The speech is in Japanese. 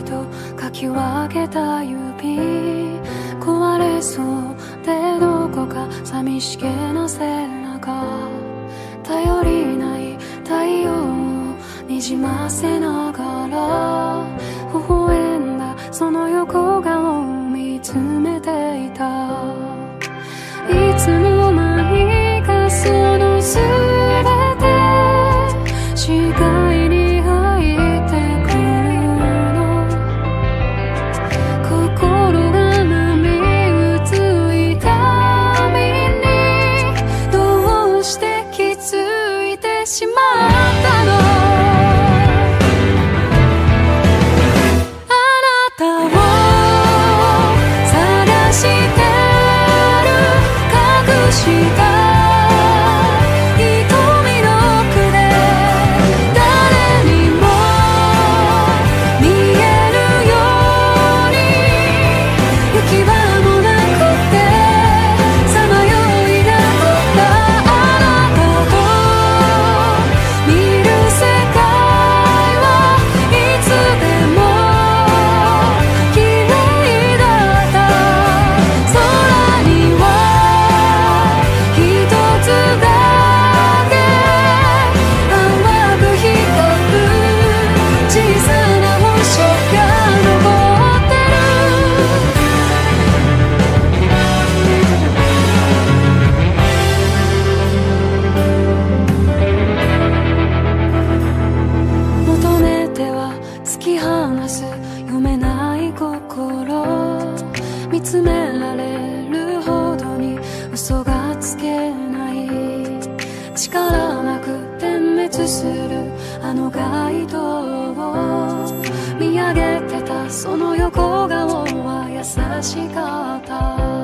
とかき分けた指壊れそうでどこか寂しげな背中頼りない太陽をにじませながら微笑んだその横顔を見つめていたいつの間にかその全て視界に入ってくるの心が波打つ痛みにどうして気づいてしまったの見つめられるほどに嘘がつけない力なく点滅するあの街灯を見上げてたその横顔は優しかった